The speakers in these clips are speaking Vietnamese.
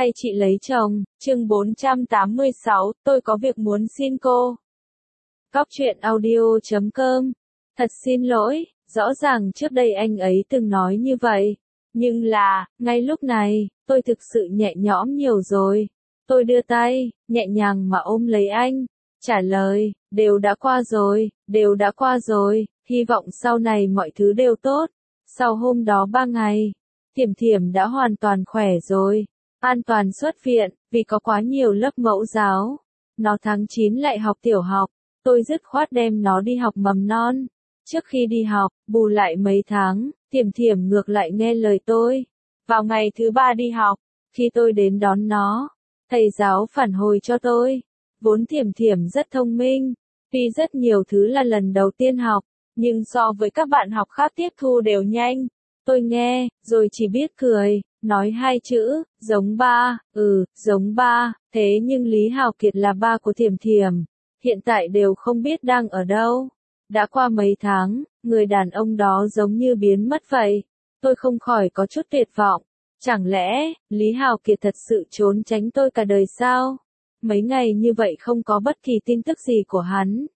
hay chị lấy chồng, chương 486, tôi có việc muốn xin cô. Góc truyện audio.com. Thật xin lỗi, rõ ràng trước đây anh ấy từng nói như vậy. Nhưng là, ngay lúc này, tôi thực sự nhẹ nhõm nhiều rồi. Tôi đưa tay, nhẹ nhàng mà ôm lấy anh. Trả lời, đều đã qua rồi, hy vọng sau này mọi thứ đều tốt. Sau hôm đó 3 ngày, Thiểm Thiểm đã hoàn toàn khỏe rồi. An toàn xuất viện, vì có quá nhiều lớp mẫu giáo. Nó tháng 9 lại học tiểu học, tôi dứt khoát đem nó đi học mầm non. Trước khi đi học, bù lại mấy tháng, Thiểm Thiểm ngược lại nghe lời tôi. Vào ngày thứ 3 đi học, khi tôi đến đón nó, thầy giáo phản hồi cho tôi. Vốn Thiểm Thiểm rất thông minh, tuy rất nhiều thứ là lần đầu tiên học, nhưng so với các bạn học khác tiếp thu đều nhanh. Tôi nghe, rồi chỉ biết cười, nói hai chữ, giống ba, giống ba, thế nhưng Lý Hào Kiệt là ba của Thiểm Thiểm, hiện tại đều không biết đang ở đâu. Đã qua mấy tháng, người đàn ông đó giống như biến mất vậy. Tôi không khỏi có chút tuyệt vọng. Chẳng lẽ, Lý Hào Kiệt thật sự trốn tránh tôi cả đời sao? Mấy ngày như vậy không có bất kỳ tin tức gì của hắn.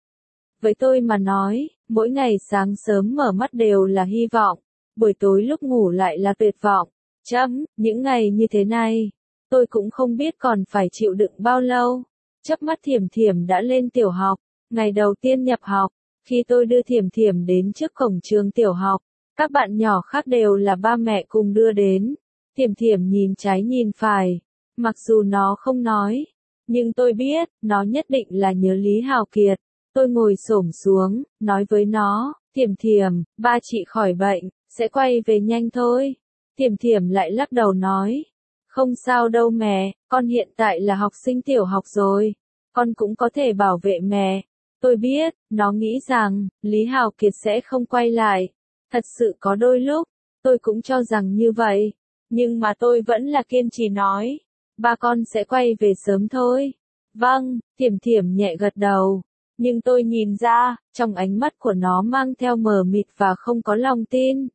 Với tôi mà nói, mỗi ngày sáng sớm mở mắt đều là hy vọng, buổi tối lúc ngủ lại là tuyệt vọng. Những ngày như thế này, tôi cũng không biết còn phải chịu đựng bao lâu. Chớp mắt Thiểm Thiểm đã lên tiểu học, ngày đầu tiên nhập học, khi tôi đưa Thiểm Thiểm đến trước cổng trường tiểu học, các bạn nhỏ khác đều là ba mẹ cùng đưa đến. Thiểm Thiểm nhìn trái nhìn phải, mặc dù nó không nói, nhưng tôi biết, nó nhất định là nhớ Lý Hào Kiệt. Tôi ngồi xổm xuống, nói với nó, Thiểm Thiểm, ba chị khỏi bệnh, sẽ quay về nhanh thôi. Thiểm Thiểm lại lắc đầu nói, không sao đâu mẹ, con hiện tại là học sinh tiểu học rồi, con cũng có thể bảo vệ mẹ. Tôi biết, nó nghĩ rằng, Lý Hào Kiệt sẽ không quay lại. Thật sự có đôi lúc, tôi cũng cho rằng như vậy, nhưng mà tôi vẫn là kiên trì nói, ba con sẽ quay về sớm thôi. Vâng, Thiểm Thiểm nhẹ gật đầu. Nhưng tôi nhìn ra, trong ánh mắt của nó mang theo mờ mịt và không có lòng tin.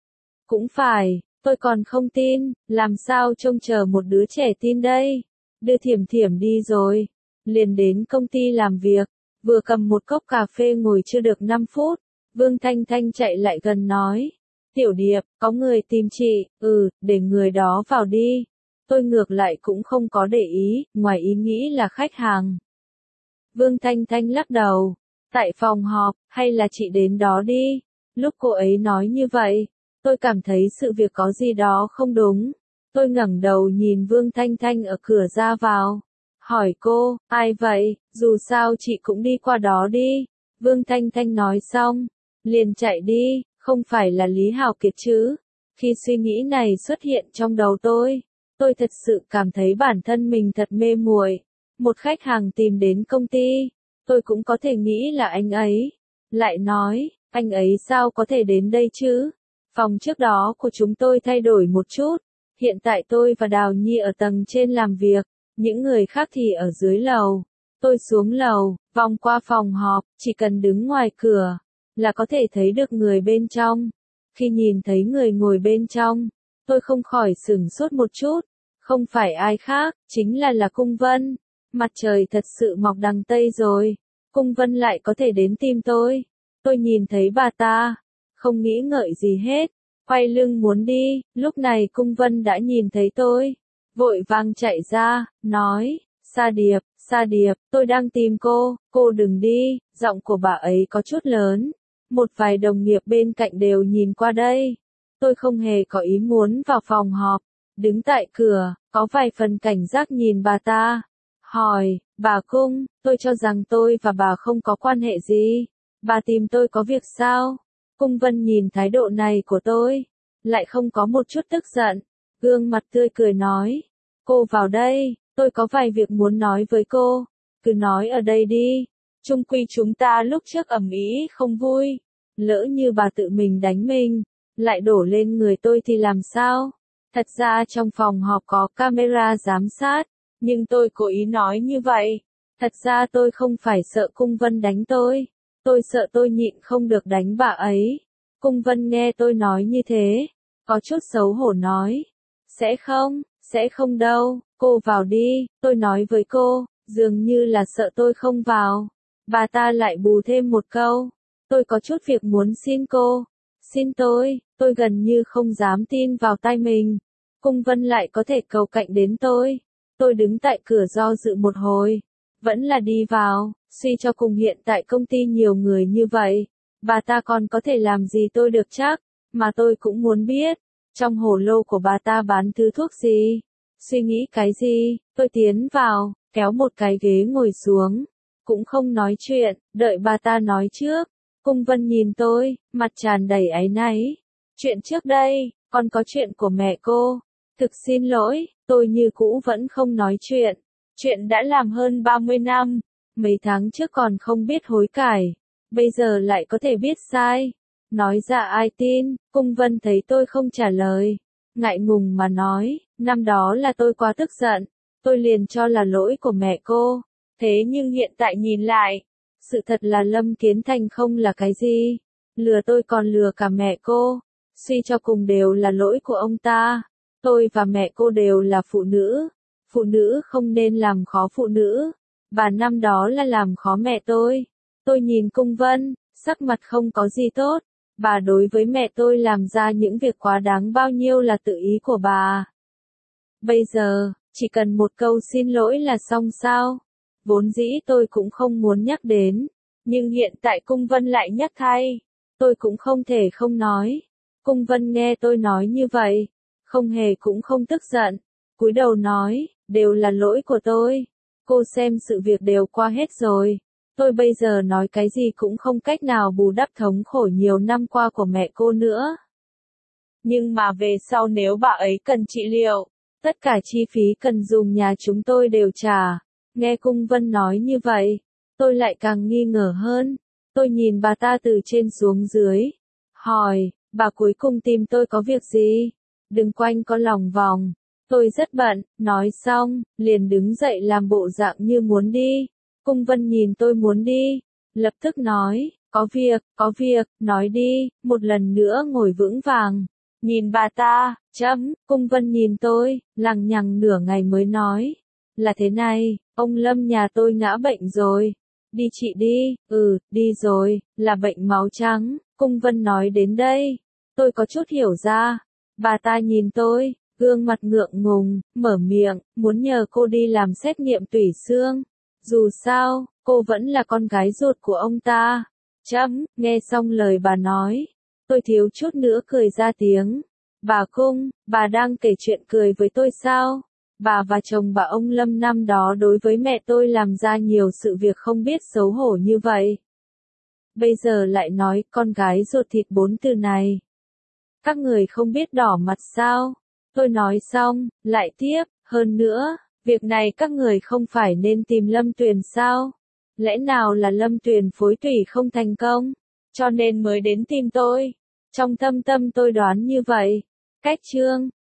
Cũng phải, tôi còn không tin, làm sao trông chờ một đứa trẻ tin đây. Đưa Thiểm Thiểm đi rồi, liền đến công ty làm việc, vừa cầm một cốc cà phê ngồi chưa được 5 phút, Vương Thanh Thanh chạy lại gần nói, Tiểu Điệp, có người tìm chị, để người đó vào đi. Tôi ngược lại cũng không có để ý, ngoài ý nghĩ là khách hàng. Vương Thanh Thanh lắc đầu, tại phòng họp, hay là chị đến đó đi. Lúc cô ấy nói như vậy, tôi cảm thấy sự việc có gì đó không đúng. Tôi ngẩng đầu nhìn Vương Thanh Thanh ở cửa ra vào. Hỏi cô, ai vậy, dù sao chị cũng đi qua đó đi. Vương Thanh Thanh nói xong, liền chạy đi, không phải là Lý Hào Kiệt chứ. Khi suy nghĩ này xuất hiện trong đầu tôi thật sự cảm thấy bản thân mình thật mê muội. Một khách hàng tìm đến công ty, tôi cũng có thể nghĩ là anh ấy. Lại nói, anh ấy sao có thể đến đây chứ? Phòng trước đó của chúng tôi thay đổi một chút. Hiện tại tôi và Đào Nhi ở tầng trên làm việc, những người khác thì ở dưới lầu. Tôi xuống lầu, vòng qua phòng họp, chỉ cần đứng ngoài cửa, là có thể thấy được người bên trong. Khi nhìn thấy người ngồi bên trong, tôi không khỏi sửng sốt một chút. Không phải ai khác, chính là Cung Vân. Mặt trời thật sự mọc đằng Tây rồi. Cung Vân lại có thể đến tìm tôi. Tôi nhìn thấy bà ta, không nghĩ ngợi gì hết, quay lưng muốn đi. Lúc này Cung Vân đã nhìn thấy tôi, vội vàng chạy ra, nói, Sa Điệp, tôi đang tìm cô đừng đi. Giọng của bà ấy có chút lớn. Một vài đồng nghiệp bên cạnh đều nhìn qua đây. Tôi không hề có ý muốn vào phòng họp, đứng tại cửa, có vài phần cảnh giác nhìn bà ta. Hỏi, bà Cung, tôi cho rằng tôi và bà không có quan hệ gì. Bà tìm tôi có việc sao? Cung Vân nhìn thái độ này của tôi, lại không có một chút tức giận. Gương mặt tươi cười nói, cô vào đây, tôi có vài việc muốn nói với cô. Cứ nói ở đây đi. Chung quy chúng ta lúc trước ầm ĩ không vui. Lỡ như bà tự mình đánh mình, lại đổ lên người tôi thì làm sao? Thật ra trong phòng họp có camera giám sát, nhưng tôi cố ý nói như vậy. Thật ra tôi không phải sợ Cung Vân đánh tôi sợ tôi nhịn không được đánh bà ấy. Cung Vân nghe tôi nói như thế, có chút xấu hổ nói, Sẽ không đâu, cô vào đi, tôi nói với cô, dường như là sợ tôi không vào. Bà ta lại bù thêm một câu, tôi có chút việc muốn xin cô. Xin tôi gần như không dám tin vào tai mình. Cung Vân lại có thể cầu cạnh đến tôi. Tôi đứng tại cửa do dự một hồi, vẫn là đi vào, suy cho cùng hiện tại công ty nhiều người như vậy. Bà ta còn có thể làm gì tôi được chắc, mà tôi cũng muốn biết, trong hồ lô của bà ta bán thứ thuốc gì. Suy nghĩ cái gì, tôi tiến vào, kéo một cái ghế ngồi xuống, cũng không nói chuyện, đợi bà ta nói trước. Cung Vân nhìn tôi, mặt tràn đầy áy náy. Chuyện trước đây, còn có chuyện của mẹ cô. Thực xin lỗi, tôi như cũ vẫn không nói chuyện. Chuyện đã làm hơn 30 năm, mấy tháng trước còn không biết hối cải, bây giờ lại có thể biết sai. Nói ra ai tin, Cung Vân thấy tôi không trả lời, ngại ngùng mà nói, năm đó là tôi quá tức giận, tôi liền cho là lỗi của mẹ cô. Thế nhưng hiện tại nhìn lại, sự thật là Lâm Kiến Thành không là cái gì, lừa tôi còn lừa cả mẹ cô, suy cho cùng đều là lỗi của ông ta. Tôi và mẹ cô đều là phụ nữ không nên làm khó phụ nữ, bà năm đó là làm khó mẹ tôi. Tôi nhìn Cung Vân, sắc mặt không có gì tốt, bà đối với mẹ tôi làm ra những việc quá đáng bao nhiêu là tự ý của bà. Bây giờ, chỉ cần một câu xin lỗi là xong sao? Vốn dĩ tôi cũng không muốn nhắc đến, nhưng hiện tại Cung Vân lại nhắc thay, tôi cũng không thể không nói. Cung Vân nghe tôi nói như vậy, không hề cũng không tức giận, cúi đầu nói, đều là lỗi của tôi. Cô xem sự việc đều qua hết rồi, tôi bây giờ nói cái gì cũng không cách nào bù đắp thống khổ nhiều năm qua của mẹ cô nữa. Nhưng mà về sau nếu bà ấy cần trị liệu, tất cả chi phí cần dùng nhà chúng tôi đều trả. Nghe Cung Vân nói như vậy, tôi lại càng nghi ngờ hơn. Tôi nhìn bà ta từ trên xuống dưới, hỏi, bà cuối cùng tìm tôi có việc gì? Đừng quanh co lòng vòng. Tôi rất bận, nói xong, liền đứng dậy làm bộ dạng như muốn đi. Cung Vân nhìn tôi muốn đi, lập tức nói, có việc, nói đi, một lần nữa ngồi vững vàng. Nhìn bà ta, Cung Vân nhìn tôi, lằng nhằng nửa ngày mới nói, là thế này, ông Lâm nhà tôi ngã bệnh rồi. Đi chị đi, đi rồi, là bệnh máu trắng. Cung Vân nói đến đây, tôi có chút hiểu ra. Bà ta nhìn tôi, gương mặt ngượng ngùng, mở miệng, muốn nhờ cô đi làm xét nghiệm tủy xương. Dù sao, cô vẫn là con gái ruột của ông ta. Nghe xong lời bà nói, tôi thiếu chút nữa cười ra tiếng. Bà Cung, bà đang kể chuyện cười với tôi sao? Bà và chồng bà ông Lâm năm đó đối với mẹ tôi làm ra nhiều sự việc không biết xấu hổ như vậy. Bây giờ lại nói con gái ruột thịt 4 từ này. Các người không biết đỏ mặt sao? Tôi nói xong, lại tiếp, hơn nữa, việc này các người không phải nên tìm Lâm Tuyền sao? Lẽ nào là Lâm Tuyền phối tủy không thành công, cho nên mới đến tìm tôi? Trong thâm tâm tôi đoán như vậy. Cách chương